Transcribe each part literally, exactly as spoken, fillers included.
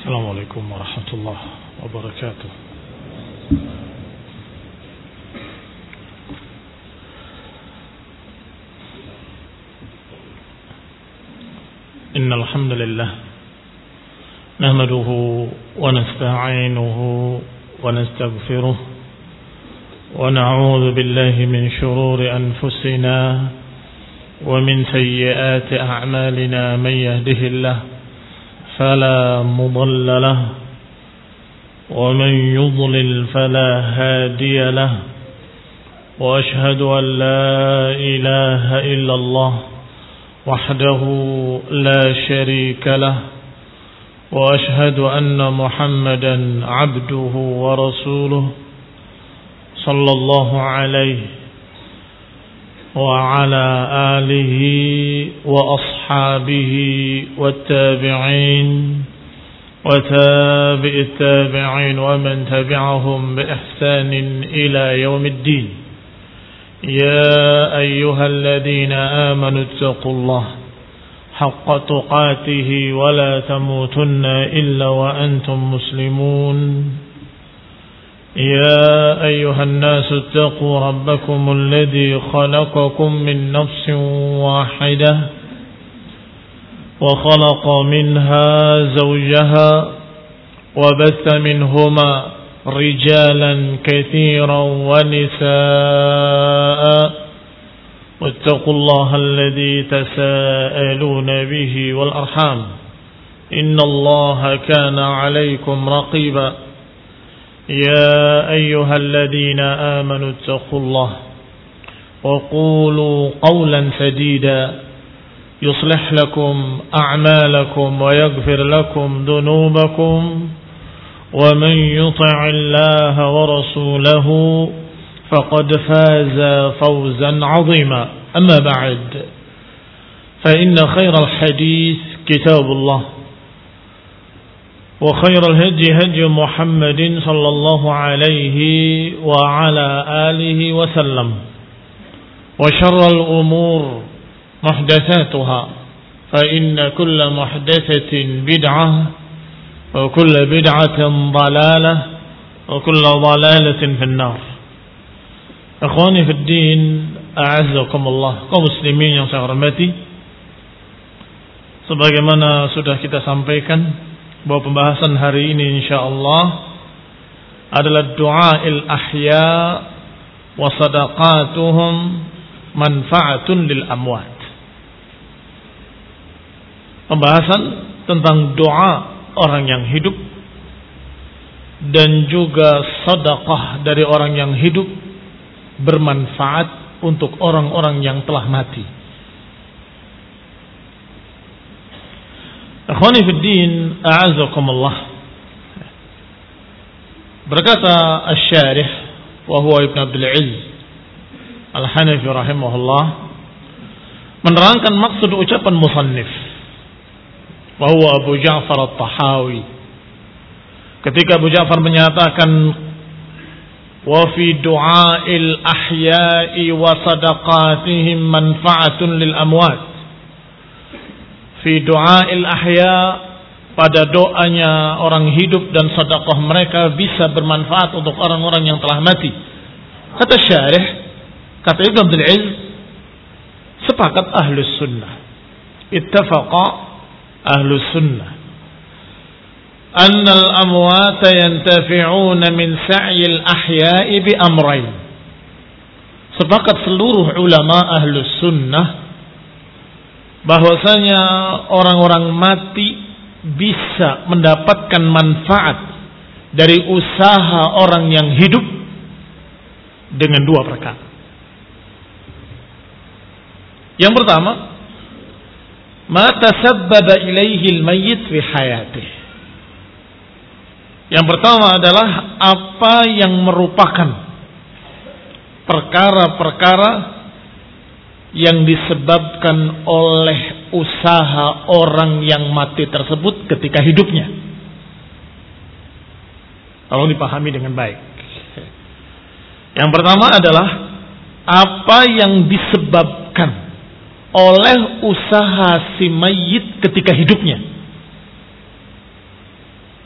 السلام عليكم ورحمة الله وبركاته. إن الحمد لله نحمده ونستعينه ونستغفره ونعوذ بالله من شرور أنفسنا ومن سيئات أعمالنا. من يهده الله فلا مضل له ومن يضلل فلا هادي له، وأشهد أن لا إله إلا الله وحده لا شريك له، وأشهد أن محمدا عبده ورسوله صلى الله عليه وعلى آله وأصحابه والتابعين وتابع التابعين ومن تبعهم بإحسان إلى يوم الدين. يا أيها الذين آمنوا اتقوا الله حق تقاته ولا تموتن إلا وأنتم مسلمون. يا أيها الناس اتقوا ربكم الذي خلقكم من نفس واحدة وخلق منها زوجها وبث منهما رجالا كثيرا ونساء، واتقوا الله الذي تساءلون به والأرحام إن الله كان عليكم رقيبا. يا أيها الذين آمنوا اتقوا الله وقولوا قولا سديدا يصلح لكم أعمالكم ويغفر لكم ذنوبكم، ومن يطع الله ورسوله فقد فاز فوزا عظيما. أما بعد، فإن خير الحديث كتاب الله، وخير الهدي هدي محمد صلى الله عليه وعلى آله وسلم، وشر الأمور محدثاتها، فإن كل محدثة بدعة وكل بدعة ضلالة وكل ضلالة في النار. Ikhwani fi din, a'azzakumullah, kaum muslimin yang saya hormati, sebagaimana sudah kita sampaikan bahwa pembahasan hari ini insyaallah adalah du'ail ahya wa sadaqatuhum manfa'atun lil amwat. Pembahasan tentang doa orang yang hidup dan juga sedekah dari orang yang hidup bermanfaat untuk orang-orang yang telah mati. Akhwani fi din, a'azzakumullah. Berkata asy-syarih wa huwa Ibnu Abdul Aziz Al-Hanafi rahimahullah, menerangkan maksud ucapan musannif wa huwa Abu Ja'far At-Tahawi, ketika Abu Ja'far menyatakan wa fi du'ail ahya'i wa sadaqatihim manfa'atun lil amwat. Fi du'ail ahya, pada doanya orang hidup dan sedekah mereka bisa bermanfaat untuk orang-orang yang telah mati. Kata syarih, kata Ibnu Abdul Aziz, sepakat ahlus sunnah, ittafaqa ahlus sunnah, anna al-amwata yantafi'una min sa'yil ahya'i bi amrayn. Sepakat seluruh ulama ahlus sunnah bahwasanya orang-orang mati bisa mendapatkan manfaat dari usaha orang yang hidup dengan dua perkara. Yang pertama, ma tasabbaba ilaihi al-mayyit fi hayatihi. Yang pertama adalah apa yang merupakan perkara-perkara yang disebabkan oleh usaha orang yang mati tersebut ketika hidupnya. Tolong dipahami dengan baik. Yang pertama adalah apa yang disebabkan oleh usaha si mayit ketika hidupnya.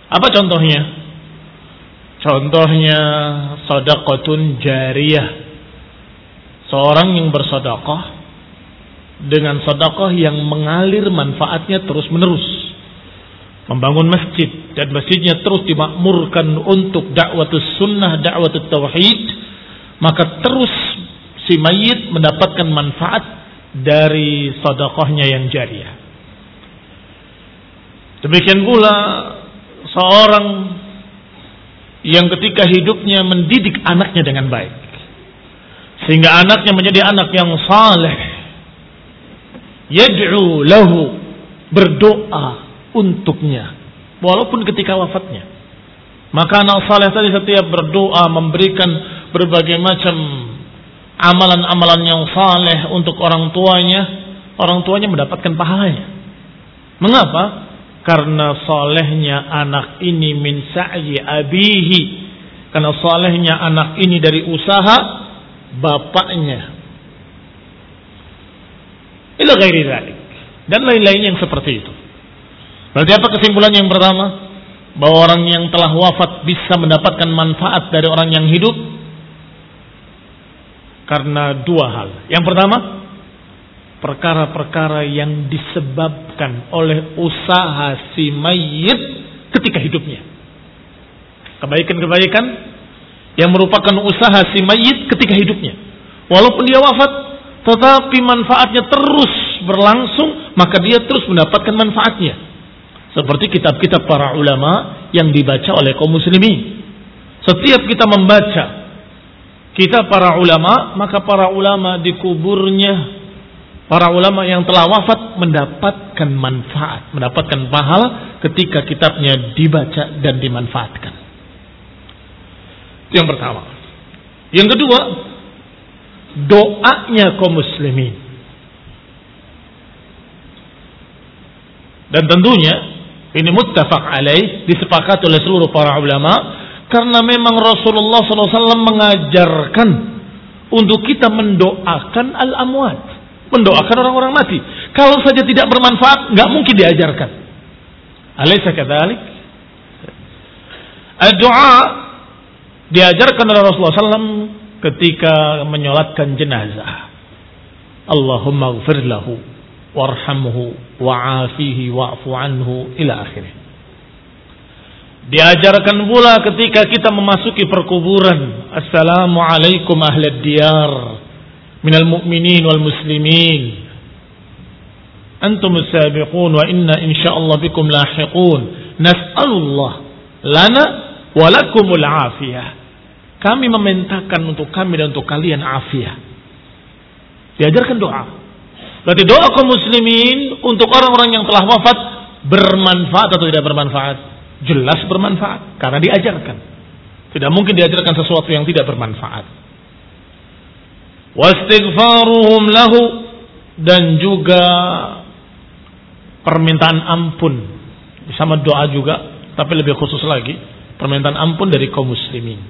Apa contohnya? Contohnya sedekahun jariyah. Seorang yang bersedekah dengan sedekah yang mengalir manfaatnya terus-menerus. Membangun masjid dan masjidnya terus dimakmurkan untuk dakwatus sunnah, dakwatut tauhid, maka terus si mayit mendapatkan manfaat dari sedekahnya yang jariyah. Demikian pula seorang yang ketika hidupnya mendidik anaknya dengan baik, sehingga anaknya menjadi anak yang saleh, yad'u lahu, berdoa untuknya walaupun ketika wafatnya. Maka anak saleh tadi setiap berdoa memberikan berbagai macam amalan-amalan yang saleh untuk orang tuanya, orang tuanya mendapatkan pahalanya. Mengapa? Karena salehnya anak ini min sa'yi abihi, karena salehnya anak ini dari usaha bapaknya. Ila ghairi dzalik, dan lain-lain yang seperti itu. Berarti apa kesimpulan yang pertama? Bahwa orang yang telah wafat bisa mendapatkan manfaat dari orang yang hidup karena dua hal. Yang pertama, perkara-perkara yang disebabkan oleh usaha si mayit ketika hidupnya. Kebaikan-kebaikan yang merupakan usaha si mayit ketika hidupnya. Walaupun dia wafat, tetapi manfaatnya terus berlangsung, maka dia terus mendapatkan manfaatnya. Seperti kitab-kitab para ulama yang dibaca oleh kaum muslimin. Setiap kita membaca kitab para ulama, maka para ulama di kuburnya, para ulama yang telah wafat mendapatkan manfaat, mendapatkan pahala ketika kitabnya dibaca dan dimanfaatkan. Itu yang pertama. Yang kedua, doanya kaum muslimin. Dan tentunya ini muttafaq alaih, disepakati oleh seluruh para ulama, karena memang Rasulullah shallallahu alaihi wasallam mengajarkan untuk kita mendoakan al-amwat, mendoakan orang-orang mati. Kalau saja tidak bermanfaat, nggak mungkin diajarkan. Alaysa kadzalik? Doa diajarkan oleh Rasulullah shallallahu alaihi wasallam ketika menyolatkan jenazah. Allahumma ighfir lahu warhamhu wa'afihi wa'fu anhu ila akhirih. Diajarkan pula ketika kita memasuki perkuburan, assalamualaikum ahlad diyar minal mu'minin wal muslimin antum as-sabiqun wa inna insyaallah bikum lahiqun nas'alullah lana wa lakumul afiyah. Kami memintakan untuk kami dan untuk kalian afiyah. Diajarkan doa. Berarti doa kaum muslimin untuk orang-orang yang telah wafat bermanfaat atau tidak bermanfaat? Jelas bermanfaat, karena diajarkan. Tidak mungkin diajarkan sesuatu yang tidak bermanfaat. Wastighfaruhum lahu, dan juga permintaan ampun. Sama doa juga, tapi lebih khusus lagi, permintaan ampun dari kaum muslimin.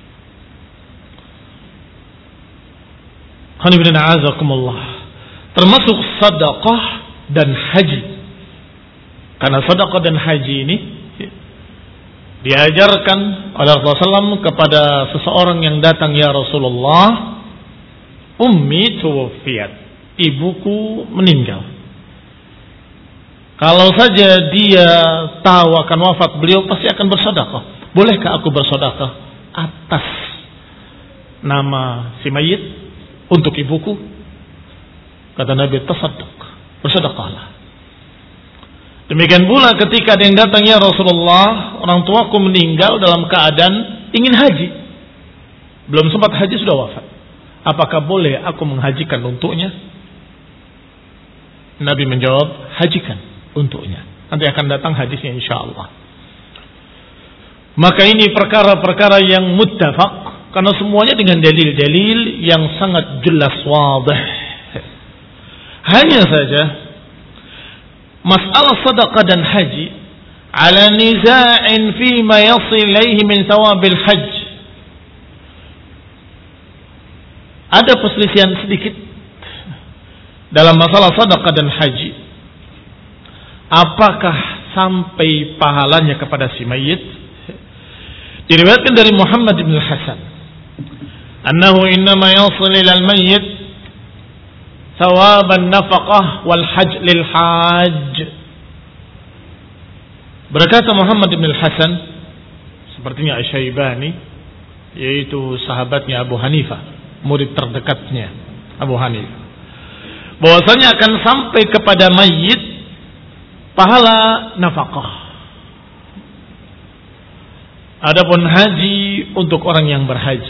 Qanibina a'azakumullah. Termasuk sedekah dan haji. Karena sedekah dan haji ini diajarkan oleh Rasulullah shallallahu alaihi wasallam kepada seseorang yang datang, ya Rasulullah, ummi tuwafiyat, ibuku meninggal. Kalau saja dia tahu akan wafat beliau, pasti akan bersedekah. Bolehkah aku bersedekah atas nama si mayit untuk ibuku? Kata Nabi, tasaddaq, bersedekahlah. Demikian pula ketika ada yang datang, ya Rasulullah, orang tuaku meninggal dalam keadaan ingin haji, belum sempat haji sudah wafat. Apakah boleh aku menghajikan untuknya? Nabi menjawab, hajikan untuknya. Nanti akan datang hadisnya insyaallah. Maka ini perkara-perkara yang muttafaq, karena semuanya dengan dalil-dalil yang sangat jelas, wadih. Hanya saja masalah sedekah dan haji ala niza'in fi ma yasil ilaihi min thawabil hajj. Ada perselisihan sedikit dalam masalah sedekah dan haji. Apakah sampai pahalanya kepada si mayit. Diriwayatkan dari Muhammad bin Hasan, annahu innama yasil ila al-mayyit thawab an-nafaqah wal hajj lil hajj. Berkata Muhammad bin Hasan, sepertinya Asy-Syaibani, yaitu sahabatnya Abu Hanifah, murid terdekatnya Abu Hanifah, bahwasanya akan sampai kepada mayit pahala nafkah. Adapun haji untuk orang yang berhaji.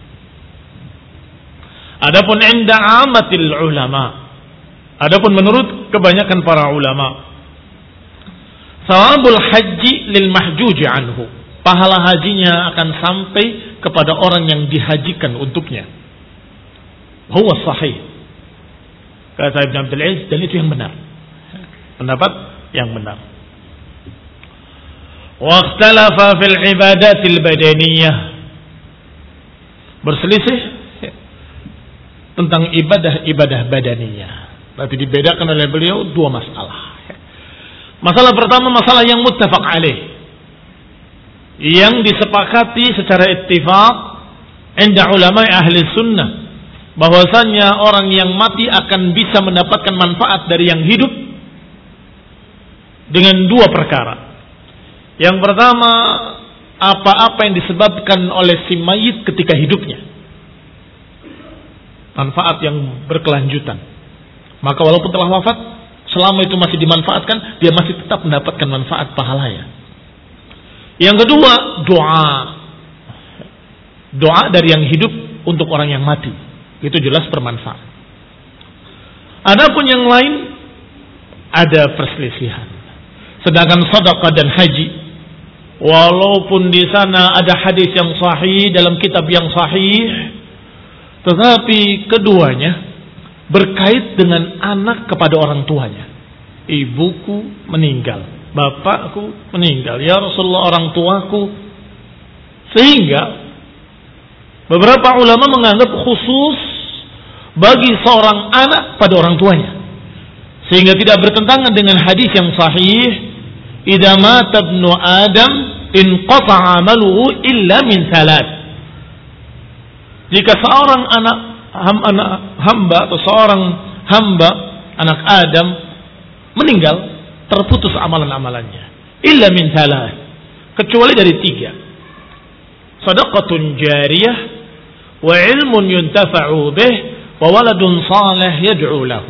Adapun inda amatil ulama, adapun menurut kebanyakan para ulama, thawabul haji lil mahjuji anhu, pahala hajinya akan sampai kepada orang yang dihajikan untuknya. Huwa sahih, kata Ibn Abdul Aziz, dan itu yang benar, pendapat yang benar. Wa ikhtalafa fil ibadatil badaniyah, berselisih tentang ibadah-ibadah badaniyah. Berarti dibedakan oleh beliau dua masalah. Masalah pertama, masalah yang muttafaq alaih, yang disepakati secara ittifaq inda ulama ahli sunnah, bahwasanya orang yang mati akan bisa mendapatkan manfaat dari yang hidup dengan dua perkara. Yang pertama, apa-apa yang disebabkan oleh si mayit ketika hidupnya, manfaat yang berkelanjutan. Maka walaupun telah wafat, selama itu masih dimanfaatkan, dia masih tetap mendapatkan manfaat pahalanya. Yang kedua, doa. Doa dari yang hidup untuk orang yang mati, itu jelas bermanfaat. Adapun yang lain, ada perselisihan. Sedangkan sedekah dan haji, walaupun di sana ada hadis yang sahih dalam kitab yang sahih, tetapi keduanya berkait dengan anak kepada orang tuanya. Ibuku meninggal, bapakku meninggal, ya Rasulullah orang tuaku. Sehingga beberapa ulama menganggap khusus bagi seorang anak pada orang tuanya, sehingga tidak bertentangan dengan hadis yang sahih, idza mata ibnu adam inqata'a amaluhu illa min salat. Jika seorang anak, ham, anak hamba atau seorang hamba anak Adam meninggal, terputus amalan-amalannya illa min salat, kecuali dari tiga: shadaqatun jariyah, wa ilmun yuntafa'u bih, wa waladun salih yad'u lahu.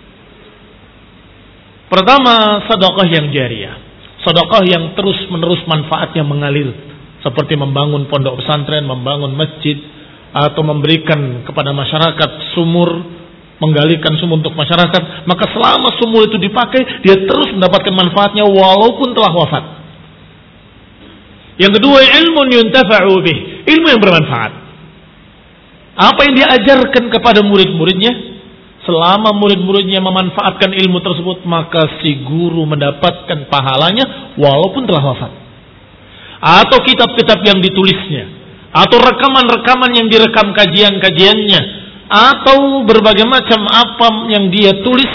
Pertama, sedekah yang jariyah, sedekah yang terus-menerus manfaatnya mengalir, seperti membangun pondok pesantren, membangun masjid, atau memberikan kepada masyarakat sumur, menggalikan sumur untuk masyarakat. Maka selama sumur itu dipakai, dia terus mendapatkan manfaatnya walaupun telah wafat. Yang kedua, ilmun yuntafa'u bih, ilmu yang bermanfaat. Apa yang diajarkan kepada murid-muridnya, selama murid-muridnya memanfaatkan ilmu tersebut, maka si guru mendapatkan pahalanya walaupun telah wafat. Atau kitab-kitab yang ditulisnya, atau rekaman-rekaman yang direkam kajian-kajiannya, atau berbagai macam apa yang dia tulis,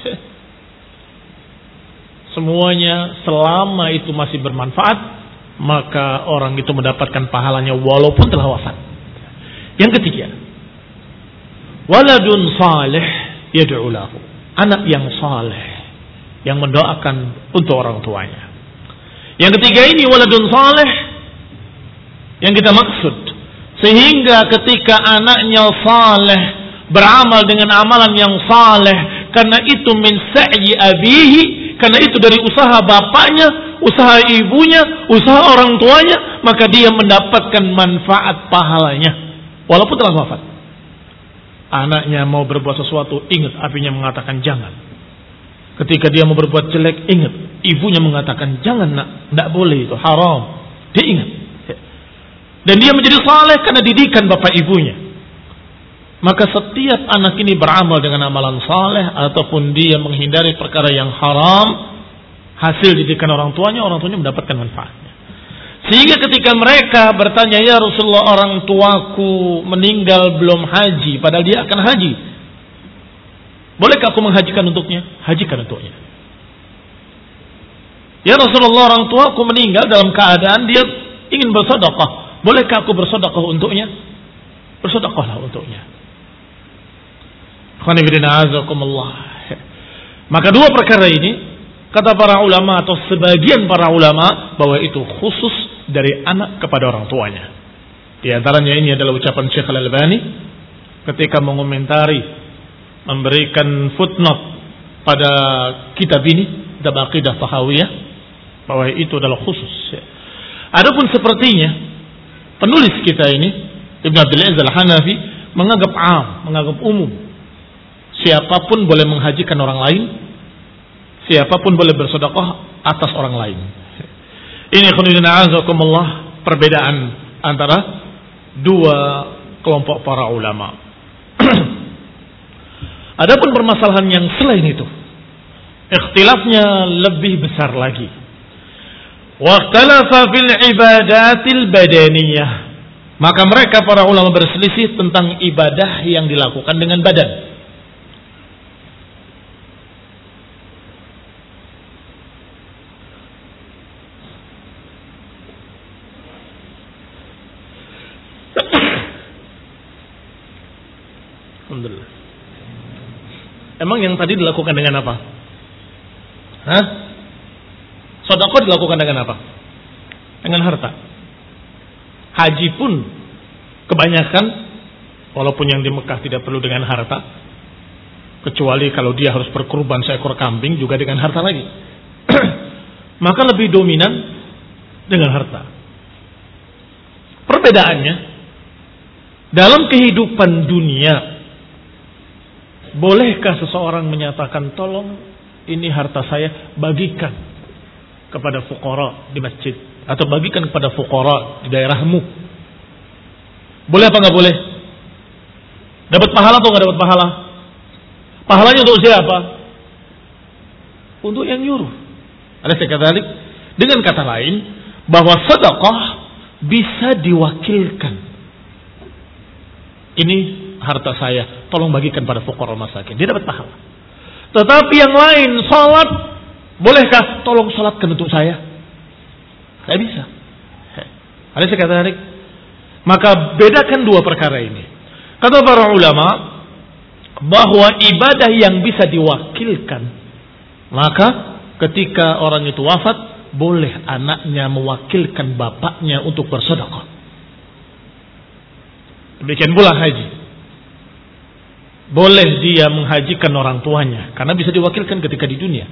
semuanya selama itu masih bermanfaat, maka orang itu mendapatkan pahalanya walaupun telah wafat. Yang ketiga, waladun salih yad'u lahu, anak yang saleh yang mendoakan untuk orang tuanya. Yang ketiga ini waladun salih yang kita maksud, sehingga ketika anaknya saleh beramal dengan amalan yang saleh, karena itu min sa'yi abihi, karena itu dari usaha bapaknya, usaha ibunya, usaha orang tuanya, maka dia mendapatkan manfaat pahalanya walaupun telah wafat. Anaknya mau berbuat sesuatu, ingat apinya mengatakan jangan. Ketika dia mau berbuat jelek, ingat ibunya mengatakan jangan nak, tidak boleh, itu haram. Dia ingat. Dan dia menjadi saleh karena didikan bapak ibunya. Maka setiap anak ini beramal dengan amalan saleh, ataupun dia menghindari perkara yang haram, hasil didikan orang tuanya, orang tuanya mendapatkan manfaatnya. Sehingga ketika mereka bertanya, ya Rasulullah orang tuaku meninggal belum haji, padahal dia akan haji, bolehkah aku menghajikan untuknya? Hajikan untuknya. Ya Rasulullah, orang tua aku meninggal dalam keadaan dia ingin bersedekah. Bolehkah aku bersedekah untuknya? Bersedekahlah untuknya. Maka dua perkara ini, kata para ulama atau sebagian para ulama, bahwa itu khusus dari anak kepada orang tuanya. Di antaranya ini adalah ucapan Syekh Al-Albani ketika mengomentari, memberikan footnote pada kitab ini, kitab Aqidah Tahawiyah, bahwa itu adalah khusus. Adapun sepertinya penulis kita ini Ibn Abdul Aziz Al-Hanafi menganggap am, menganggap umum. Siapapun boleh menghajikan orang lain, siapapun boleh bersedekah atas orang lain. Ini khonidina azakumullah, perbedaan antara dua kelompok para ulama. Adapun permasalahan yang selain itu, ikhtilafnya lebih besar lagi. Waqtalafa fil ibadatil badaniyah. Maka mereka para ulama berselisih tentang ibadah yang dilakukan dengan badan. Alhamdulillah. Emang yang tadi dilakukan dengan apa? Hah? Sedekah dilakukan dengan apa? Dengan harta. Haji pun kebanyakan, walaupun yang di Mekah tidak perlu dengan harta, kecuali kalau dia harus berkurban seekor kambing juga dengan harta lagi. Maka lebih dominan dengan harta. Perbedaannya, dalam kehidupan dunia, bolehkah seseorang menyatakan, tolong ini harta saya bagikan kepada fuqara di masjid, atau bagikan kepada fuqara di daerahmu? Boleh apa nggak boleh? Dapat pahala atau nggak dapat pahala? Pahalanya untuk siapa? Untuk yang nyuruh. Ada sekadalik. Dengan kata lain, bahwa sedekah bisa diwakilkan. Ini harta saya, tolong bagikan pada fuqara masakin. Dia dapat pahala. Tetapi yang lain, salat, bolehkah tolong salatkan untuk saya? Tidak bisa. Ada sekadalik. Maka bedakan dua perkara ini. Kata para ulama, bahwa ibadah yang bisa diwakilkan, maka ketika orang itu wafat, boleh anaknya mewakilkan bapaknya untuk bersedekah. Demikian pula haji. Boleh dia menghajikan orang tuanya, karena bisa diwakilkan ketika di dunia.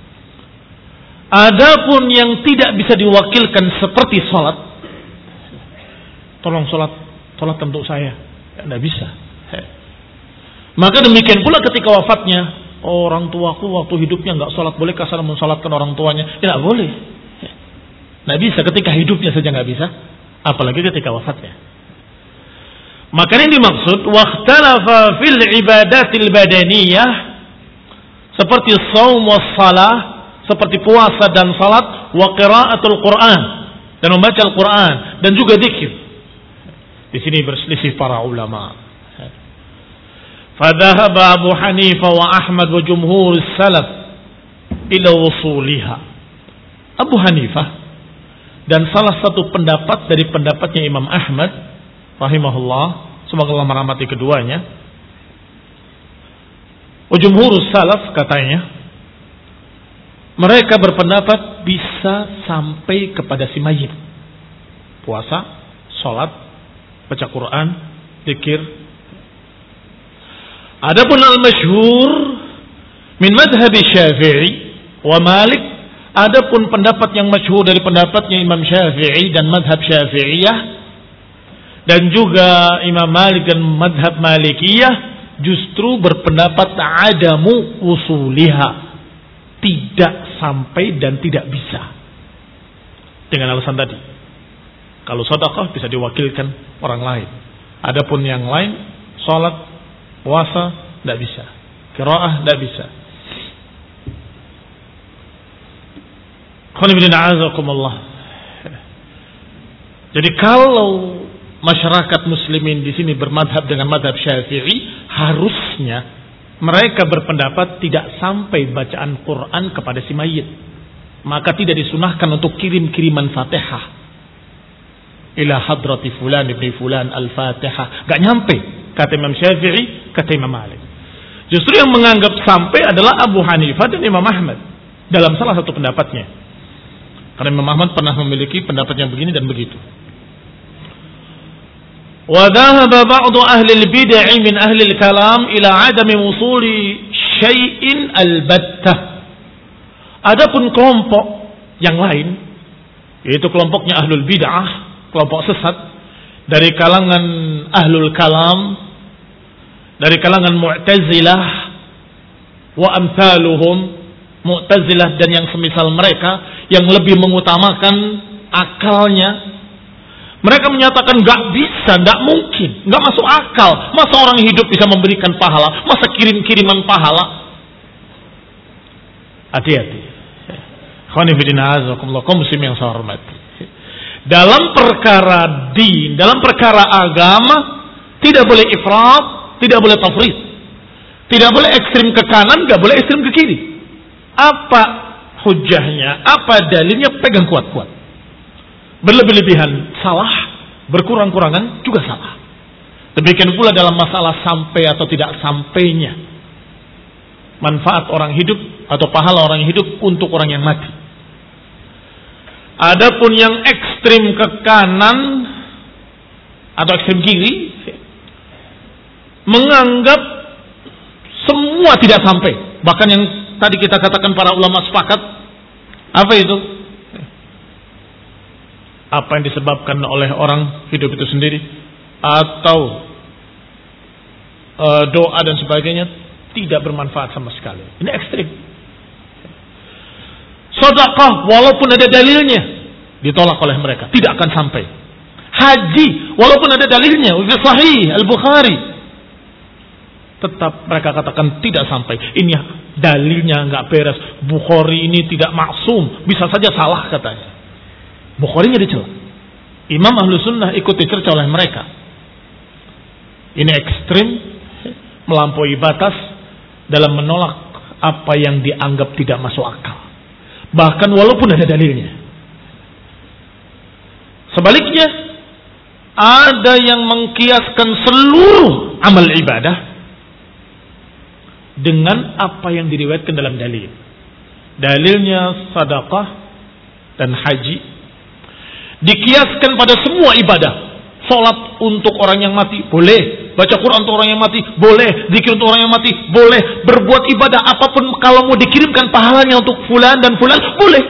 Adapun yang tidak bisa diwakilkan seperti sholat, tolong sholat, sholat untuk saya, tidak bisa. Maka demikian pula ketika wafatnya, orang tuaku waktu hidupnya nggak sholat, bolehkah saya mensolatkan orang tuanya? Tidak boleh. Tidak bisa, ketika hidupnya saja nggak bisa, apalagi ketika wafatnya. Maka ini dimaksud waqtalafa fil ibadatil badaniyah, seperti shaum was salah, seperti puasa dan salat, wa qiraatul Quran, dan membaca Al-Quran, dan juga zikir. Di sini berselisih para ulama. Fadhahaba Abu Hanifah wa Ahmad wa jumhur salaf ila wusuliha. Abu Hanifah dan salah satu pendapat dari pendapatnya Imam Ahmad rahimahullah, semoga Allah merahmati keduanya, wa jumhur salaf katanya, mereka berpendapat bisa sampai kepada si mayit. Puasa, salat, baca Quran, zikir. Adapun al-masyhur min madhhab Syafi'i wa Malik, adapun pendapat yang masyhur dari pendapatnya Imam Syafi'i dan madhab Syafi'iyah, dan juga Imam Malik dan madhab Malikiyah, justru berpendapat adamu usuliha, tidak sampai dan tidak bisa, dengan alasan tadi. Kalau sedekah bisa diwakilkan orang lain. Adapun yang lain, salat, puasa, tidak bisa. Qiraah, tidak bisa. Jadi kalau masyarakat muslimin di sini bermadhab dengan madhab Syafi'i, harusnya mereka berpendapat tidak sampai bacaan Quran kepada si mayit. maka tidak disunahkan untuk kirim-kiriman Fatihah. Ila hadrati fulan ibni fulan al-Fatihah. Gak nyampe, kata Imam Syafi'i, kata Imam Malik. Justru yang menganggap sampai adalah Abu Hanifah dan Imam Ahmad dalam salah satu pendapatnya. Karena Imam Ahmad pernah memiliki pendapat yang begini dan begitu. Wa dhahaba ba'du ahli al-bid'ah min ahli al-kalam ila 'adami wusuli syai'in al-battah. Adapun kelompok yang lain, yaitu kelompoknya ahlul bid'ah, kelompok sesat dari kalangan ahlul kalam, dari kalangan Mu'tazilah wa amsaluhum, Mu'tazilah dan yang semisal mereka yang lebih mengutamakan akalnya. Mereka menyatakan gak bisa, gak mungkin, gak masuk akal. Masa orang hidup bisa memberikan pahala? Masa kirim-kiriman pahala? Hati-hati. Kaum muslim yang saya hormati. Dalam perkara din, dalam perkara agama, tidak boleh ifrat, tidak boleh tafrid. Tidak boleh ekstrim ke kanan, gak boleh ekstrim ke kiri. Apa hujahnya, apa dalilnya, pegang kuat-kuat. Berlebih-lebihan salah, berkurang-kurangan juga salah. Demikian pula dalam masalah sampai atau tidak sampainya manfaat orang hidup atau pahala orang hidup untuk orang yang mati. Adapun yang ekstrim ke kanan atau ekstrim kiri, menganggap semua tidak sampai. Bahkan yang tadi kita katakan para ulama sepakat, apa itu? Apa yang disebabkan oleh orang hidup itu sendiri, atau e, doa dan sebagainya, tidak bermanfaat sama sekali. Ini ekstrim. Sedekah walaupun ada dalilnya, ditolak oleh mereka, tidak akan sampai. Haji walaupun ada dalilnya, fi Sahih Al-Bukhari, tetap mereka katakan tidak sampai. Ini dalilnya nggak beres. Bukhari ini tidak maksum, bisa saja salah katanya. Bukhari-nya dicela. Imam Ahlu Sunnah ikut dicerca oleh mereka. Ini ekstrim, melampaui batas dalam menolak apa yang dianggap tidak masuk akal. Bahkan walaupun ada dalilnya. Sebaliknya, ada yang mengkiaskan seluruh amal ibadah dengan apa yang diriwayatkan dalam dalil. Dalilnya sedekah dan haji dikiaskan pada semua ibadah. Salat untuk orang yang mati boleh, baca Quran untuk orang yang mati boleh, zikir untuk orang yang mati boleh, berbuat ibadah apapun kalau mau dikirimkan pahalanya untuk fulan dan fulan boleh.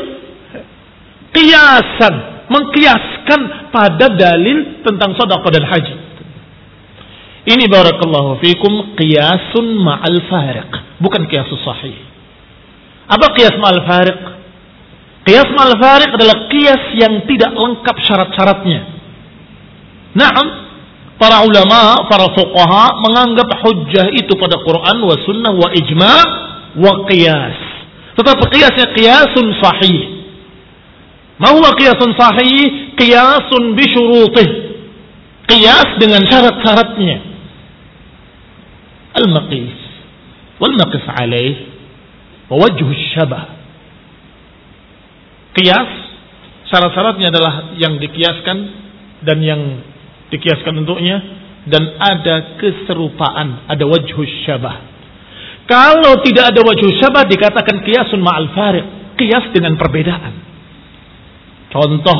Kiasan, mengkiaskan pada dalil tentang sedekah dan haji. Ini barakallahu fikum qiyasun ma'al fariq, bukan qiyasus sahih. Apa qiyas ma'al fariq? Qiyas ma'al fariq adalah qiyas yang tidak lengkap syarat-syaratnya. Naam, para ulama, para fuqaha menganggap hujjah itu pada Quran wa sunnah wa ijma' wa qiyas. Tetapi qiyasnya qiyasun sahih. Ma huwa qiyasun sahih? Qiyasun bi syurutih. Qiyas dengan syarat-syaratnya. Al-maqis wal maqis alaih wa wajhu syabah. Qiyas, syarat-syaratnya adalah yang dikiaskan dan yang dikiaskan untuknya, dan ada keserupaan, ada wajhus syabah. Kalau tidak ada wajhus syabah dikatakan qiyasun ma'al fariq, qiyas dengan perbedaan. Contoh,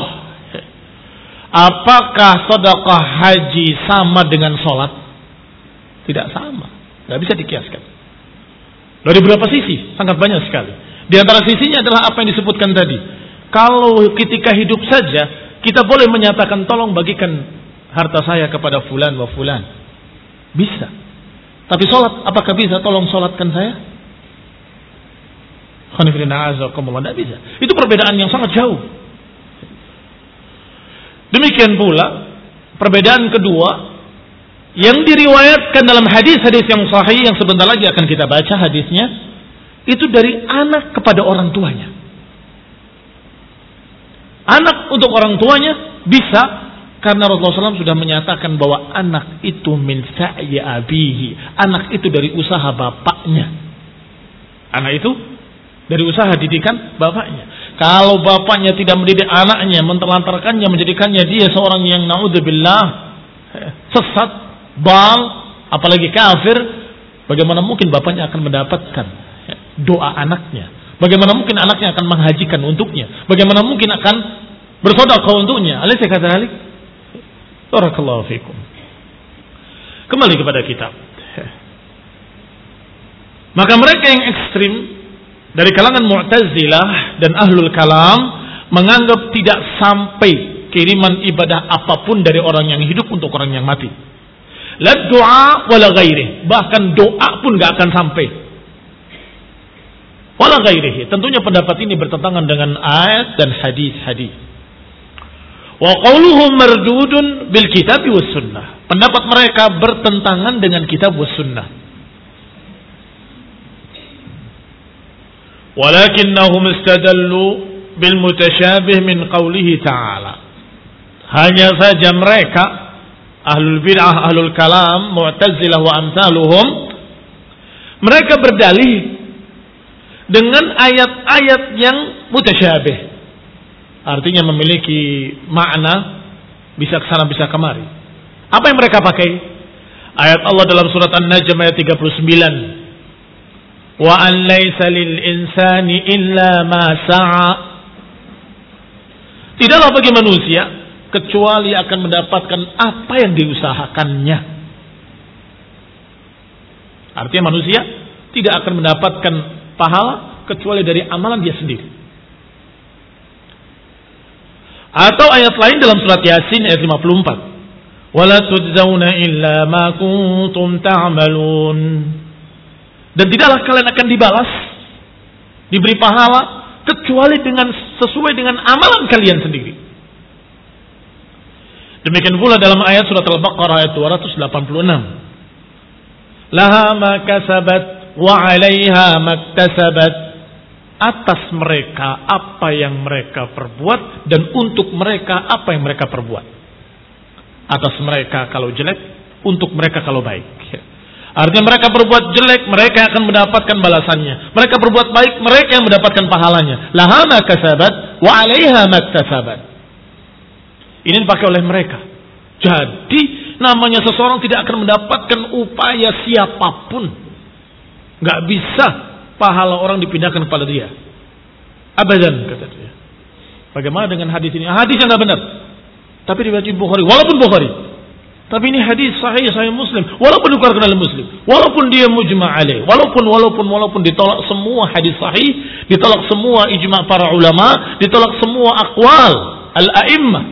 apakah sedekah haji sama dengan sholat? Tidak sama, nggak bisa dikiaskan. Dari berapa sisi? Sangat banyak sekali. Di antara sisinya adalah apa yang disebutkan tadi. Kalau ketika hidup saja kita boleh menyatakan tolong bagikan harta saya kepada fulan wa fulan, bisa. Tapi sholat, apakah bisa tolong sholatkan saya? Tidak bisa. Itu perbedaan yang sangat jauh. Demikian pula perbedaan kedua yang diriwayatkan dalam hadis-hadis yang sahih yang sebentar lagi akan kita baca hadisnya, itu dari anak kepada orang tuanya. Anak untuk orang tuanya bisa, karena Rasulullah shallallahu alaihi wasallam sudah menyatakan bahwa anak itu min sa'yi abihi. Anak itu dari usaha bapaknya. Anak itu dari usaha didikan bapaknya. Kalau bapaknya tidak mendidik anaknya, mentelantarkannya, menjadikannya dia seorang yang naudzubillah sesat, bal, apalagi kafir, bagaimana mungkin bapaknya akan mendapatkan doa anaknya? Bagaimana mungkin anaknya akan menghajikan untuknya? Bagaimana mungkin akan bersedekah untuknya? Alaysa kadzalik? Barakallahu fikum. Kembali kepada kitab. Maka mereka yang ekstrim dari kalangan Mu'tazilah dan Ahlul Kalam menganggap tidak sampai kiriman ibadah apapun dari orang yang hidup untuk orang yang mati. La du'a wala ghairihi, bahkan doa pun gak akan sampai. Wala ghairihi, tentunya pendapat ini bertentangan dengan ayat dan hadis-hadis. Wa qauluhum mardudun bil kitab was sunnah. Pendapat mereka bertentangan dengan kitab was sunnah. Walakinnahum istadallu bil mutasyabih min qawlihi ta'ala. Hanya saja mereka ahlul bid'ah, ahlul kalam, Mu'tazilah wa amsaluhum, mereka berdalih dengan ayat-ayat yang mutasyabih, artinya memiliki makna bisa ke sana bisa kemari. Apa yang mereka pakai? Ayat Allah dalam surat An-Najm ayat tiga puluh sembilan. Wa an laysa lil insani illa ma sa'a. Tidaklah bagi manusia kecuali akan mendapatkan apa yang diusahakannya. Artinya manusia tidak akan mendapatkan pahala kecuali dari amalan dia sendiri. Atau ayat lain dalam surat Yasin ayat lima puluh empat. Wala tujzauna illa ma kuntum ta'malun. Dan tidaklah kalian akan dibalas, diberi pahala kecuali dengan sesuai dengan amalan kalian sendiri. Demikian pula dalam ayat surat Al-Baqarah ayat dua ratus delapan puluh enam. Laha ma kasabat wa 'alaiha maktasabat. Atas mereka apa yang mereka perbuat dan untuk mereka apa yang mereka perbuat. Atas mereka kalau jelek, untuk mereka kalau baik. Artinya mereka berbuat jelek, mereka akan mendapatkan balasannya. Mereka berbuat baik, mereka yang mendapatkan pahalanya. Laha ma kasabat wa 'alaiha maktasabat. Ini dipakai oleh mereka. Jadi namanya seseorang tidak akan mendapatkan upaya siapapun. Gak bisa pahala orang dipindahkan kepada dia. Abadan, kata dia. Bagaimana dengan hadis ini? Hadis yang gak benar, tapi riwayat Bukhari, walaupun Bukhari. Tapi ini hadis sahih, sahih Muslim, walaupun dikeluarkan oleh Muslim, walaupun dia mujma' alaih, walaupun walaupun walaupun ditolak semua hadis sahih, ditolak semua ijma' para ulama, ditolak semua aqwal al-a'immah,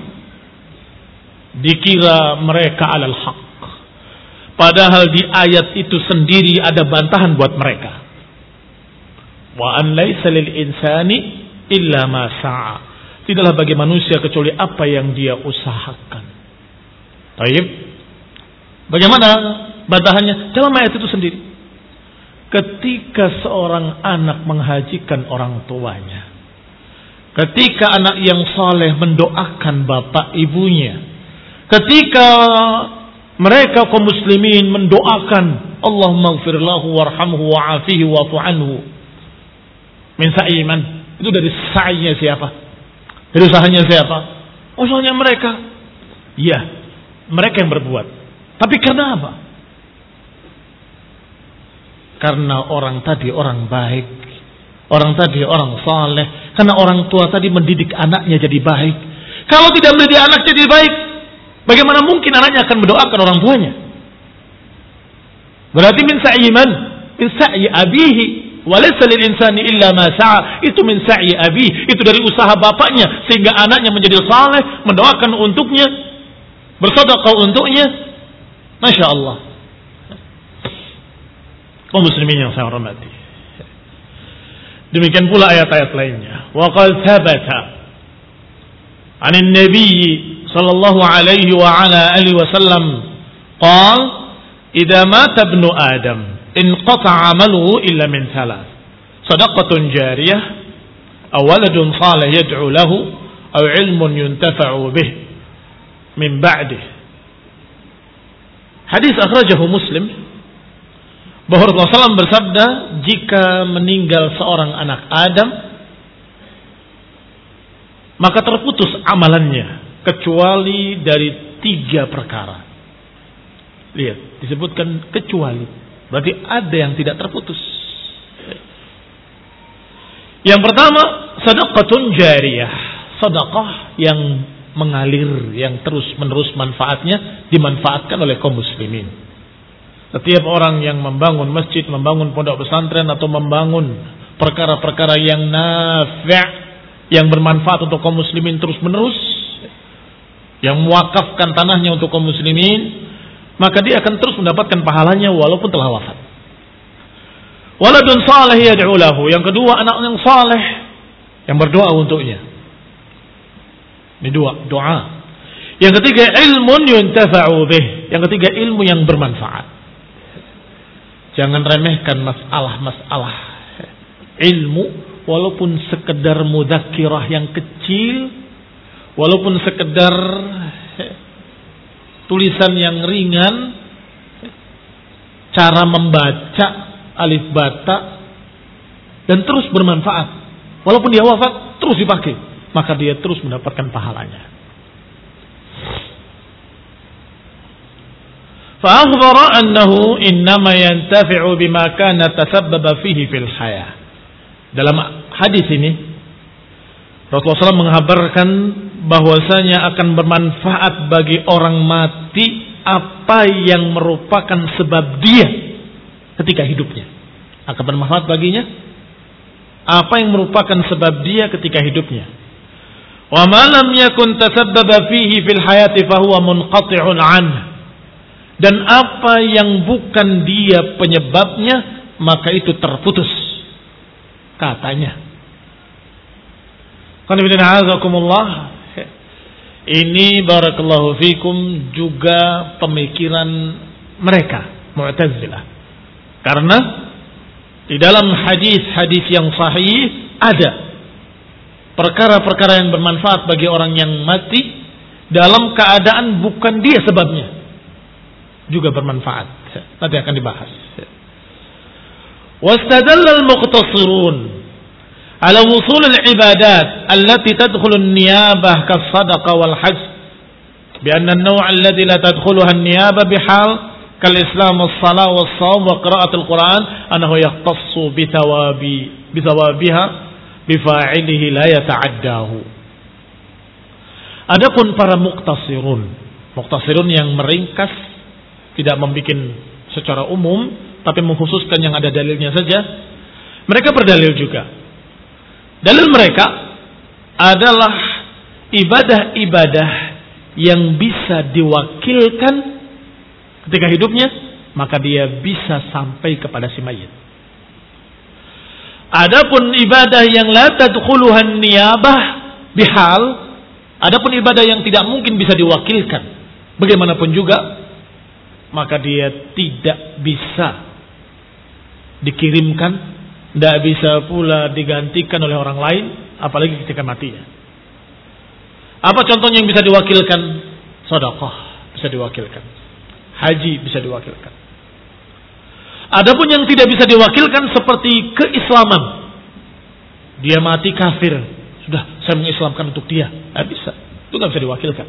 dikira mereka alal haq. Padahal di ayat itu sendiri ada bantahan buat mereka. Wa an laisa lil insani illa ma sa'a. Tidaklah bagi manusia kecuali apa yang dia usahakan. Baik. Bagaimana bantahannya? Dalam ayat itu sendiri. Ketika seorang anak menghajikan orang tuanya, ketika anak yang saleh mendoakan bapak ibunya, ketika mereka kaum muslimin mendoakan Allahumma ighfir lahu warhamhu wa'afihi wa'fu anhu min sa'iman, itu dari sa'inya siapa? Dari usahanya siapa? Usahanya mereka. Ya, mereka yang berbuat. Tapi karena apa? Karena orang tadi orang baik, orang tadi orang saleh, karena orang tua tadi mendidik anaknya jadi baik. Kalau tidak mendidik anak jadi baik, bagaimana mungkin anaknya akan mendoakan orang tuanya? Berarti min sa'iman, min sa'i abihi, walaysa lil insani illa ma sa'a. Itu min sa'i abihi, itu dari usaha bapaknya sehingga anaknya menjadi saleh, mendoakan untuknya, bersedekah untuknya. Masya Allah. Kaum muslimin yang saya hormati. Demikian pula ayat-ayat lainnya. Wa qad thabata 'anil nabiy sallallahu alaihi wa ala alihi wasallam qala idza mata ibnu adam inqata'a 'amaluhu illa min thalath. Shadaqatun jariyah aw waladun salih yad'u lahu aw 'ilmun yuntafa'u bih min ba'dihi. Hadis akhrajahu Muslim, bahwa Rasulullah shallallahu alaihi wasallam bersabda, jika meninggal seorang anak Adam, maka terputus amalannya kecuali dari tiga perkara. Lihat, disebutkan kecuali, berarti ada yang tidak terputus. Yang pertama, sedekatun jariyah, sedekah yang mengalir, yang terus-menerus manfaatnya dimanfaatkan oleh kaum muslimin. Setiap orang yang membangun masjid, membangun pondok pesantren, atau membangun perkara-perkara yang nafi', yang bermanfaat untuk kaum muslimin terus-menerus, yang mewakafkan tanahnya untuk kaum muslimin, maka dia akan terus mendapatkan pahalanya walaupun telah wafat. Waladun salih yad'u lahu. Yang kedua, anak yang saleh yang berdoa untuknya. Ini dua, doa. Yang ketiga, ilmun yuntafa'u bih. Yang ketiga, ilmu yang bermanfaat. Jangan remehkan masalah-masalah ilmu, walaupun sekedar mudzakirah yang kecil, walaupun sekedar tulisan yang ringan, cara membaca alif bata, dan terus bermanfaat. Walaupun dia wafat, terus dipakai, maka dia terus mendapatkan pahalanya. Fa'akhbara annahu innama yantafi'u bima kana tasabbaba fihi fil hayah. Dalam hadis ini Rasulullah shallallahu alaihi wasallam menghabarkan bahwasanya akan bermanfaat bagi orang mati apa yang merupakan sebab dia ketika hidupnya. Akan bermanfaat baginya apa yang merupakan sebab dia ketika hidupnya. Wa ma lam yakun tasabbaba fihi fil hayati fa huwa munqati'un anhu. Dan apa yang bukan dia penyebabnya, maka itu terputus katanya. Ini barakallahu fikum juga pemikiran mereka Mu'tazilah. Karena di dalam hadis-hadis yang sahih ada perkara-perkara yang bermanfaat bagi orang yang mati dalam keadaan bukan dia sebabnya, juga bermanfaat. Nanti akan dibahas. Wastadalla al-muqtasirun ala wusul al-ibadat allati tadkhulu an-niyabah kas-sadaqah wal hajj bi anna an-naw' alladhi la tadkhuluha an-niyabah bihal kal-islam was-salah was-shawm wa qira'at al-Qur'an annahu yahtassu bi thawabi bi thawabiha bi fa'ilihi la yata'addahu. Adapun para muqtasirun, muqtasirun yang meringkas, tidak membuat secara umum, tapi mengkhususkan yang ada dalilnya saja. Mereka berdalil juga. Dalil mereka adalah ibadah-ibadah yang bisa diwakilkan ketika hidupnya, maka dia bisa sampai kepada si mayit. Adapun ibadah yang la tadkhuluhan niyabah bihal, adapun ibadah yang tidak mungkin bisa diwakilkan bagaimanapun juga, maka dia tidak bisa dikirimkan, tidak bisa pula digantikan oleh orang lain, apalagi ketika matinya. Apa contohnya yang bisa diwakilkan? Sedekah bisa diwakilkan, haji bisa diwakilkan. Adapun yang tidak bisa diwakilkan seperti keislaman, dia mati kafir, sudah saya mengislamkan untuk dia, tidak bisa, itu tidak bisa diwakilkan.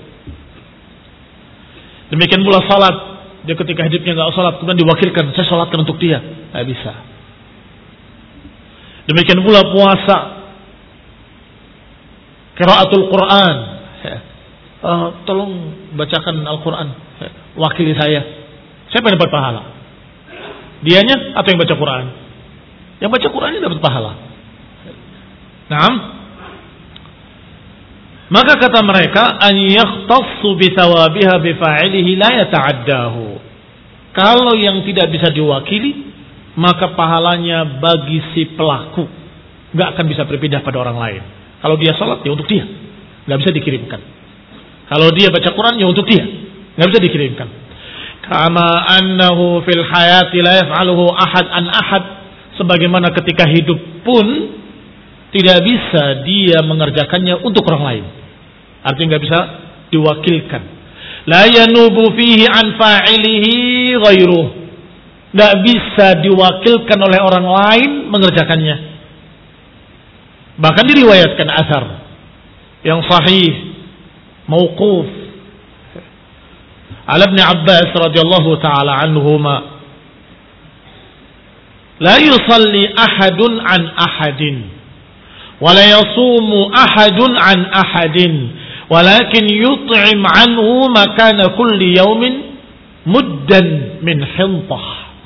Demikian pula salat, dia ketika hidupnya nggak salat, kemudian diwakilkan, saya salatkan untuk dia, nggak bisa. Demikian pula puasa, qiraatul Quran, uh, tolong bacakan Al-Quran, wakili saya, siapa yang dapat pahala? Dianya atau yang baca Quran? Yang baca Qurannya dapat pahala. Naam. Maka kata mereka, an yakhtassu bi thawabiha bi fa'ilihi la yata'addahu. Kalau yang tidak bisa diwakili, maka pahalanya bagi si pelaku enggak akan bisa berpindah pada orang lain. Kalau dia salat ya untuk dia, enggak bisa dikirimkan. Kalau dia baca Quran ya untuk dia, enggak bisa dikirimkan. Kama annahu fil hayati la yaf'aluhu ahad an ahad, sebagaimana ketika hidup pun tidak bisa dia mengerjakannya untuk orang lain. Artinya enggak bisa diwakilkan. La yanubu fihi an fa'ilihi ghairuh. Enggak bisa diwakilkan oleh orang lain mengerjakannya. Bahkan diriwayatkan asar yang sahih mauquf ala Ibn Abbas radhiyallahu taala anhuma, la yusalli ahadun an ahadin wa la yasumu ahadun an ahadin walakin yut'im anhu makana kulli yawmin muddan min hintah.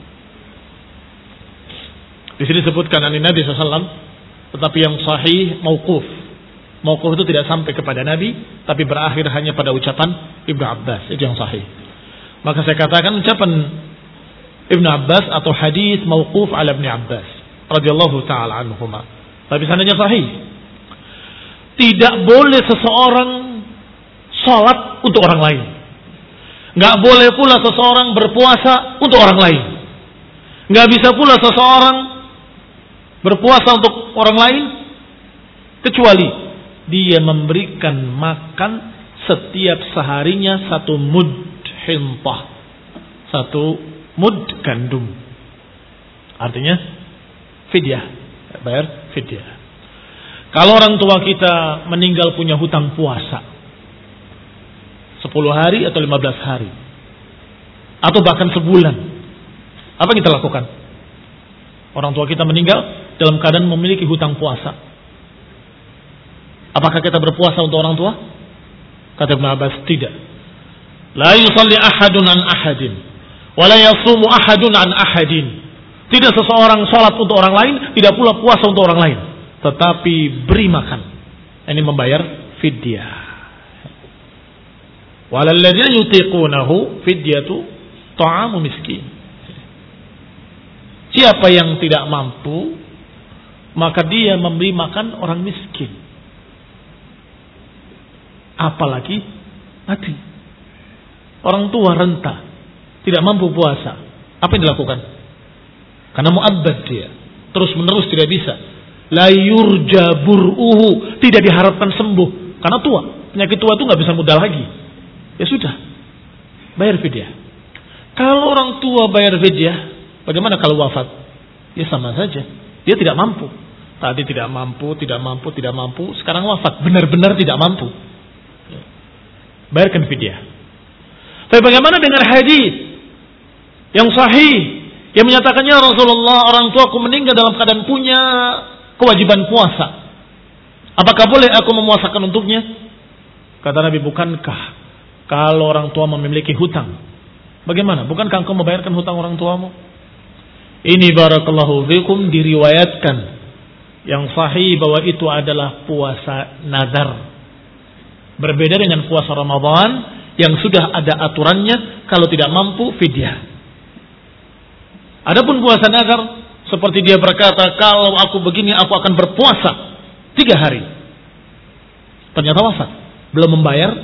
Di sini disebutkan dari Nabi sallallahu alaihi wasallam, tetapi yang sahih mauquf. Mauquf itu tidak sampai kepada Nabi, tapi berakhir hanya pada ucapan Ibnu Abbas. Itu yang sahih. Maka saya katakan ucapan Ibnu Abbas atau hadis mauquf ala Ibnu Abbas radhiyallahu taala anhuma. Tapi sanadnya sahih. Tidak boleh seseorang salat untuk orang lain. Enggak boleh pula seseorang berpuasa untuk orang lain. Enggak bisa pula seseorang berpuasa untuk orang lain kecuali dia memberikan makan setiap seharinya satu mud hintah, satu mud gandum. Artinya fidyah, bayar fidyah. Kalau orang tua kita meninggal punya hutang puasa sepuluh hari atau lima belas hari atau bahkan sebulan, apa yang kita lakukan? Orang tua kita meninggal dalam keadaan memiliki hutang puasa. Apakah kita berpuasa untuk orang tua? Kata Ibnu Abbas, tidak. La yusalli ahadun an ahadin wa la yasumu ahadun an ahadin. Tidak seseorang salat untuk orang lain, tidak pula puasa untuk orang lain, tetapi beri makan. Ini membayar fidyah. Walal ladzina yutiqunahu fidyatu ta'amu miskin. Siapa yang tidak mampu, maka dia memberi makan orang miskin. Apalagi mati. Orang tua renta, tidak mampu puasa. Apa yang dilakukan? Karena mu'abbad dia, terus menerus tidak bisa. La yurja bur'uhu, tidak diharapkan sembuh. Karena tua, penyakit tua itu nggak bisa mudah lagi. Ya sudah, bayar fidyah. Kalau orang tua bayar fidyah, bagaimana kalau wafat? Ya sama saja, dia tidak mampu. Tadi tidak mampu, tidak mampu, tidak mampu. Sekarang wafat, benar-benar tidak mampu. Bayarkan fidyah. Tapi bagaimana dengan hadis yang sahih yang menyatakannya Rasulullah, orang tuaku meninggal dalam keadaan punya kewajiban puasa. Apakah boleh aku memuasakan untuknya? Kata Nabi, bukankah kalau orang tua memiliki hutang? Bagaimana? Bukankah engkau membayarkan hutang orang tuamu? Ini barakallahu fikum diriwayatkan yang sahih bahwa itu adalah puasa nazar. Berbeda dengan puasa Ramadan yang sudah ada aturannya, kalau tidak mampu fidyah. Adapun puasa nazar, seperti dia berkata, kalau aku begini aku akan berpuasa tiga hari. Ternyata wafat, belum membayar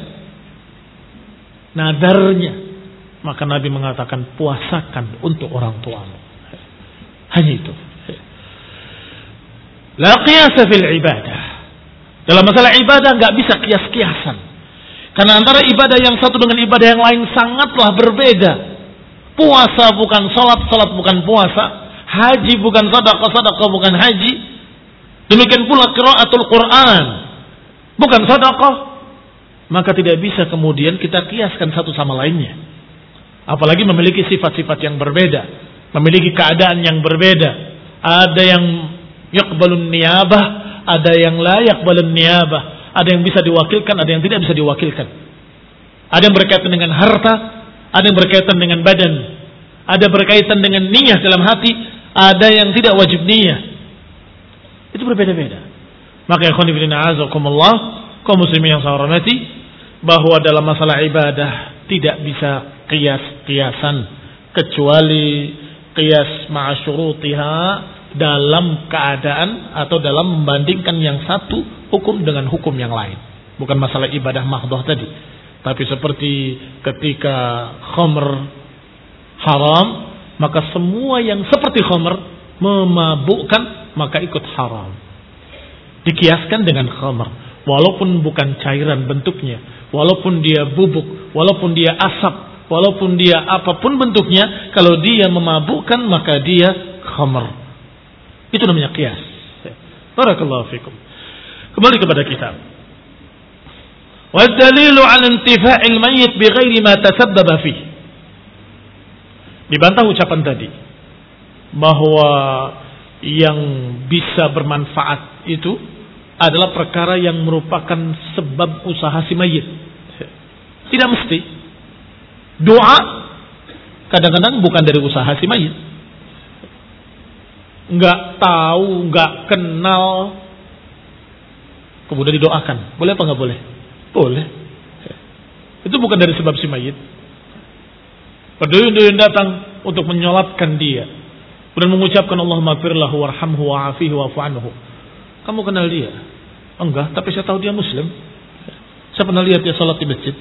nadarnya. Maka Nabi mengatakan, puasakan untuk orang tuamu. Hanya itu. La qiyasa fil ibadah. Dalam masalah ibadah nggak bisa kias-kiasan. Karena antara ibadah yang satu dengan ibadah yang lain sangatlah berbeda. Puasa bukan salat, salat bukan puasa. Haji bukan sedekah, sedekah bukan haji. Demikian pula qiraatul Quran bukan sedekah. Maka tidak bisa kemudian kita kiaskan satu sama lainnya. Apalagi memiliki sifat-sifat yang berbeda, memiliki keadaan yang berbeda. Ada yang yaqbalun niyabah, ada yang la yaqbalun niyabah, ada yang bisa diwakilkan, ada yang tidak bisa diwakilkan. Ada yang berkaitan dengan harta, ada yang berkaitan dengan badan, ada berkaitan dengan niyyah dalam hati, ada yang tidak wajib niyyah. Itu berbeda-beda. Maka ya khoni fillah azakumullah, kaum muslimin yang saya hormati, bahwa dalam masalah ibadah tidak bisa qiyas-qiyasan kecuali qiyas ma'a syurutiha, dalam keadaan atau dalam membandingkan yang satu hukum dengan hukum yang lain. Bukan masalah ibadah mahdhah tadi, tapi seperti ketika khamr haram, maka semua yang seperti khamr memabukkan maka ikut haram. Dikiaskan dengan khamr, walaupun bukan cairan bentuknya, walaupun dia bubuk, walaupun dia asap, walaupun dia apapun bentuknya, kalau dia memabukkan maka dia khamr. Itu namanya qiyas. Barakallahu fikum. Kembali kepada kitab. Wa dalilu 'ala intifa'il mayyit bighairi ma tasabbaba fi. Dibantah ucapan tadi bahwa yang bisa bermanfaat itu adalah perkara yang merupakan sebab usaha si mayit. Tidak mesti. Doa kadang-kadang bukan dari usaha si mayit. Enggak tahu, enggak kenal, kemudian didoakan. Boleh apa enggak boleh? Boleh. Itu bukan dari sebab si mayit. Berduyun-duyun datang untuk menyolatkan dia dan mengucapkan Allahumma ighfir lahu warhamhu wa'afihi wa'fu anhu. Kamu kenal dia? Enggak, tapi saya tahu dia muslim. Saya pernah lihat dia salat di masjid.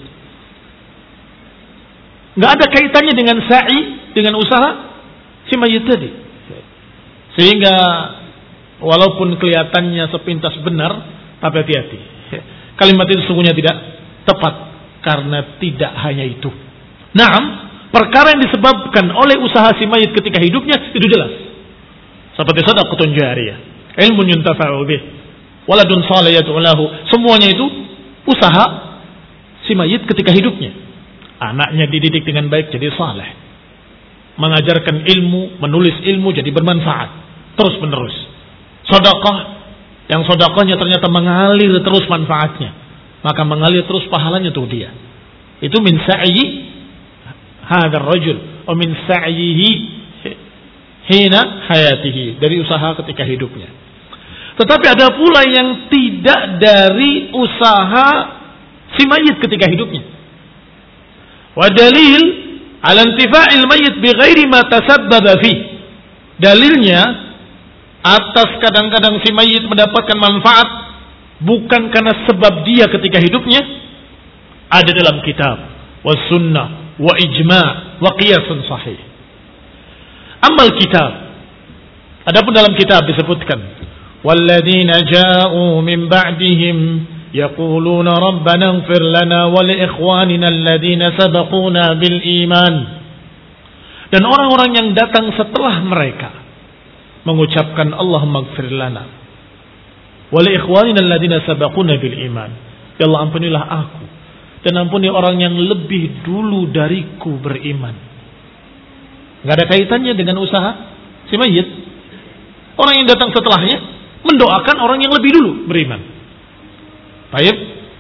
Enggak ada kaitannya dengan sa'i, dengan usaha si mayit tadi. Sehingga walaupun kelihatannya sepintas benar, tapi hati-hati. Kalimat itu sesungguhnya tidak tepat karena tidak hanya itu. Naam, perkara yang disebabkan oleh usaha si mayit ketika hidupnya itu jelas. Seperti shadaqatun jariyah, ilmun yuntafa'u bih, waladun salih yad'u lahu. Semuanya itu usaha si mayit ketika hidupnya. Anaknya dididik dengan baik jadi saleh. Mengajarkan ilmu, menulis ilmu jadi bermanfaat terus menerus. Sedekah, yang sedekahnya ternyata mengalir terus manfaatnya, maka mengalir terus pahalanya tuh dia. Itu min sa'yi hadzal rajul wa min sa'yihi hina hayatihi, dari usaha ketika hidupnya. Tetapi ada pula yang tidak dari usaha si mayit ketika hidupnya. Wa dalil ala intifa'il mayyit bighairi ma tasabbaba fi. Dalilnya atas kadang-kadang si mayit mendapatkan manfaat bukan karena sebab dia ketika hidupnya, ada dalam kitab wa sunnah wa ijma' wa qiyasun sahih. Amal kitab, adapun dalam kitab disebutkan walladzina ja'u min ba'dihim yaquluna rabbana ighfir lana wa li ikhwanina alladhina sabaquna bil iman. Dan orang-orang yang datang setelah mereka mengucapkan Allahumma ighfir lana wa li ikhwanina alladhina sabaquna bil iman. Ya Allah, ampunilah aku dan ampuni orang yang lebih dulu dariku beriman. Enggak ada kaitannya dengan usaha si mayit. Orang yang datang setelahnya mendoakan orang yang lebih dulu beriman. Baik.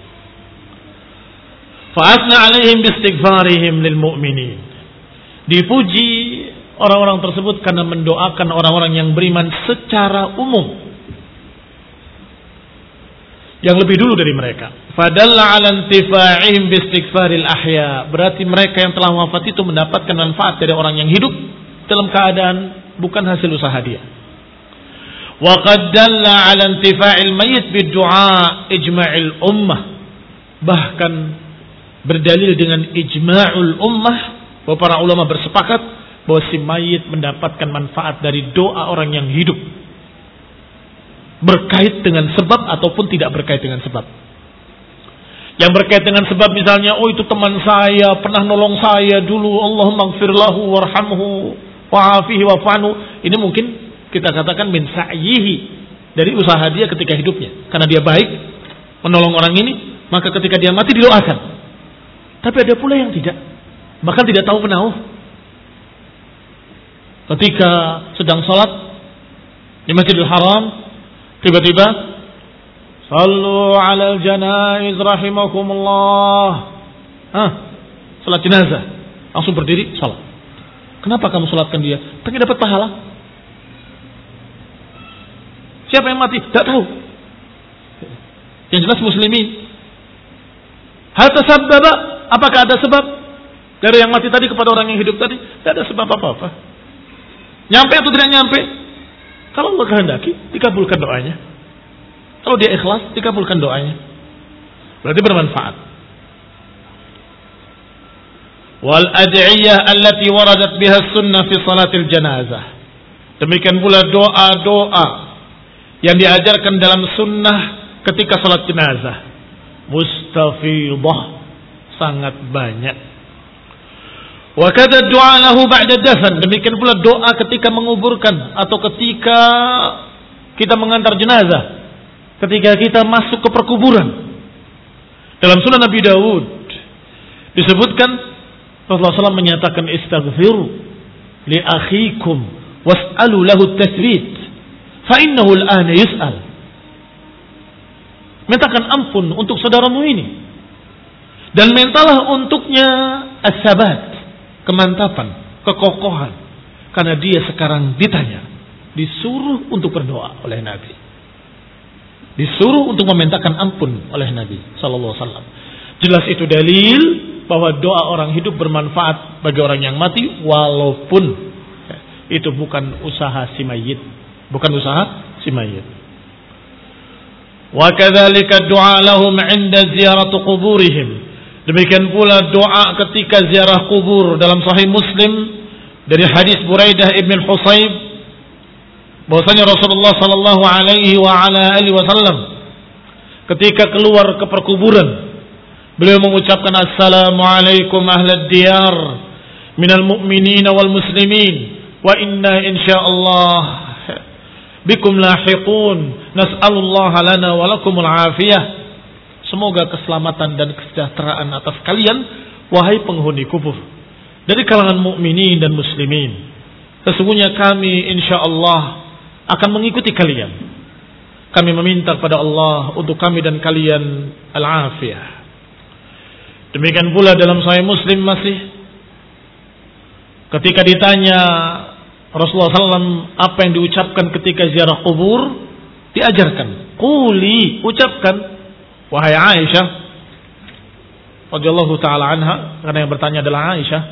Fa'asna 'alaihim biistighfarihim lil mu'minin. Dipuji orang-orang tersebut karena mendoakan orang-orang yang beriman secara umum, yang lebih dulu dari mereka. Fadalla 'ala intifa'ihim biistighfaril ahya. Berarti mereka yang telah wafat itu mendapatkan manfaat dari orang yang hidup dalam keadaan bukan hasil usaha dia. Wa qad dalla 'ala intifa'il mayyit bid-du'a ijma'il ummah. Bahkan berdalil dengan ijma'ul ummah, bahwa para ulama bersepakat bahwa si mayit mendapatkan manfaat dari doa orang yang hidup, berkait dengan sebab ataupun tidak berkait dengan sebab. Yang berkait dengan sebab misalnya, oh itu teman saya pernah nolong saya dulu, Allahumma ighfir lahu warhamhu wa'afihi wa'fu anhu. Ini mungkin kita katakan min sa'yihi, dari usaha dia ketika hidupnya, karena dia baik menolong orang ini, maka ketika dia mati didoakan. Tapi ada pula yang tidak, bahkan tidak tahu menahu. Ketika sedang sholat di Masjidil Haram, tiba-tiba sallu alal janaiz rahimakumullah. Hah, salat jenazah, langsung berdiri salat. Kenapa kamu salatkan dia? Pengen dapat pahala. Siapa yang mati? Tidak tahu. Yang jelas muslimin. Hal tasabbaba, apakah ada sebab dari yang mati tadi kepada orang yang hidup tadi? Tidak ada sebab apa-apa. Nyampe atau tidak nyampe? Kalau Allah kehendaki, dikabulkan doanya. Kalau dia ikhlas, dikabulkan doanya. Berarti bermanfaat. Wal ad'iyah allati waradat biha sunnah fi salatil janazah. Demikian pula doa-doa yang diajarkan dalam sunnah ketika salat jenazah. Mustafidah, sangat banyak. Wa kadza du'a lahu ba'da dafn. Demikian pula doa ketika menguburkan atau ketika kita mengantar jenazah, ketika kita masuk ke perkuburan. Dalam Sunan Nabi Dawud disebutkan Rasulullah shallallahu alaihi wasallam menyatakan istaghfiru li akhikum was'alu lahu at-tathbit fa innahu al-ana yus'al. Mintakan ampun untuk saudaramu ini dan mintalah untuknya as-sabat, kemantapan, kekokohan, karena dia sekarang ditanya, disuruh untuk berdoa oleh Nabi, disuruh untuk memintakan ampun oleh Nabi sallallahu alaihi wasallam. Jelas itu dalil bahwa doa orang hidup bermanfaat bagi orang yang mati, walaupun itu bukan usaha si mayit, bukan usaha si mayit. Wa kadzalika du'a lahum 'inda ziyarati quburihim. Demikian pula doa ketika ziarah kubur. Dalam Sahih Muslim dari hadis Buraidah ibn al-Husayb bahwasanya Rasulullah sallallahu alaihi wa ala alihi wasallam ketika keluar ke perkuburan, beliau mengucapkan assalamualaikum ahlad diyar minal mu'minin wal muslimin wa inna insyaallah bikum lahiqun nas'alullaha lana wa lakumul afiyah. Semoga keselamatan dan kesejahteraan atas kalian wahai penghuni kubur dari kalangan mukminin dan muslimin. Sesungguhnya kami insyaallah akan mengikuti kalian. Kami meminta kepada Allah untuk kami dan kalian al-afiyah. Demikian pula dalam Sahih Muslim masih ketika ditanya Rasulullah sallallahu alaihi wasallam apa yang diucapkan ketika ziarah kubur, diajarkan, quli, ucapkan, wahai Aisyah radhiyallahu taala anha, karena yang bertanya adalah Aisyah,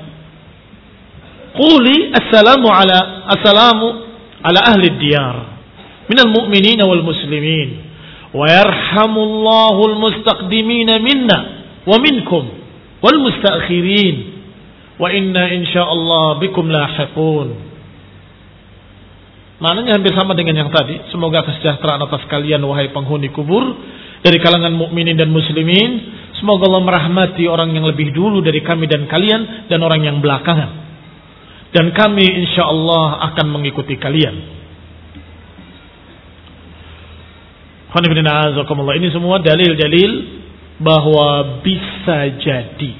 quli assalamu ala assalamu ala ahli diyar minal mu'minin wal muslimin wa yarhamullahu al mustaqdimin minna wa minkum wal mustaakhirin wa inna insyaallah bikum lahiqun. Maknanya hampir sama dengan yang tadi. Semoga kesejahteraan atas kalian wahai penghuni kubur dari kalangan mukminin dan muslimin. Semoga Allah merahmati orang yang lebih dulu dari kami dan kalian dan orang yang belakangan. Dan kami insyaallah akan mengikuti kalian. Ini semua dalil-dalil bahwa bisa jadi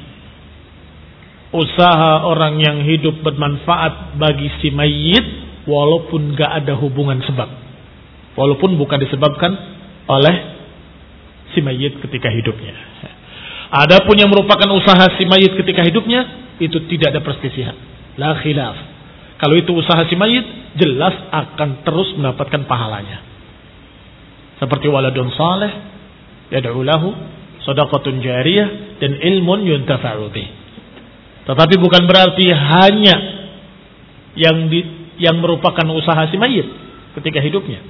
usaha orang yang hidup bermanfaat bagi si mayit walaupun gak ada hubungan sebab, walaupun bukan disebabkan oleh si mayit ketika hidupnya. Adapun yang merupakan usaha si mayit ketika hidupnya, itu tidak ada perselisihan, la khilaf. Kalau itu usaha si mayit, jelas akan terus mendapatkan pahalanya. Seperti waladun saleh yad'u lahu, shadaqatun jariyah, dan ilmun yuntafa'u bih. Tetapi bukan berarti hanya yang di yang merupakan usaha si mayit ketika hidupnya,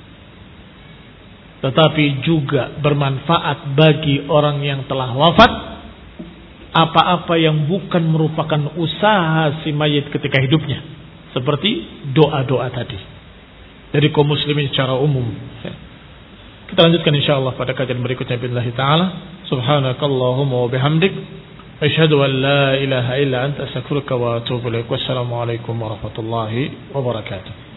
tetapi juga bermanfaat bagi orang yang telah wafat. Apa-apa yang bukan merupakan usaha si mayit ketika hidupnya, seperti doa-doa tadi dari kaum muslimin secara umum. Kita lanjutkan insyaallah pada kajian berikutnya billahi taala. Subhanakallahumma wa bihamdik, asyhadu an la ilaha illa anta astaghfiruka wa atubu ilaik. Wassalamu alaikum warahmatullahi wabarakatuh.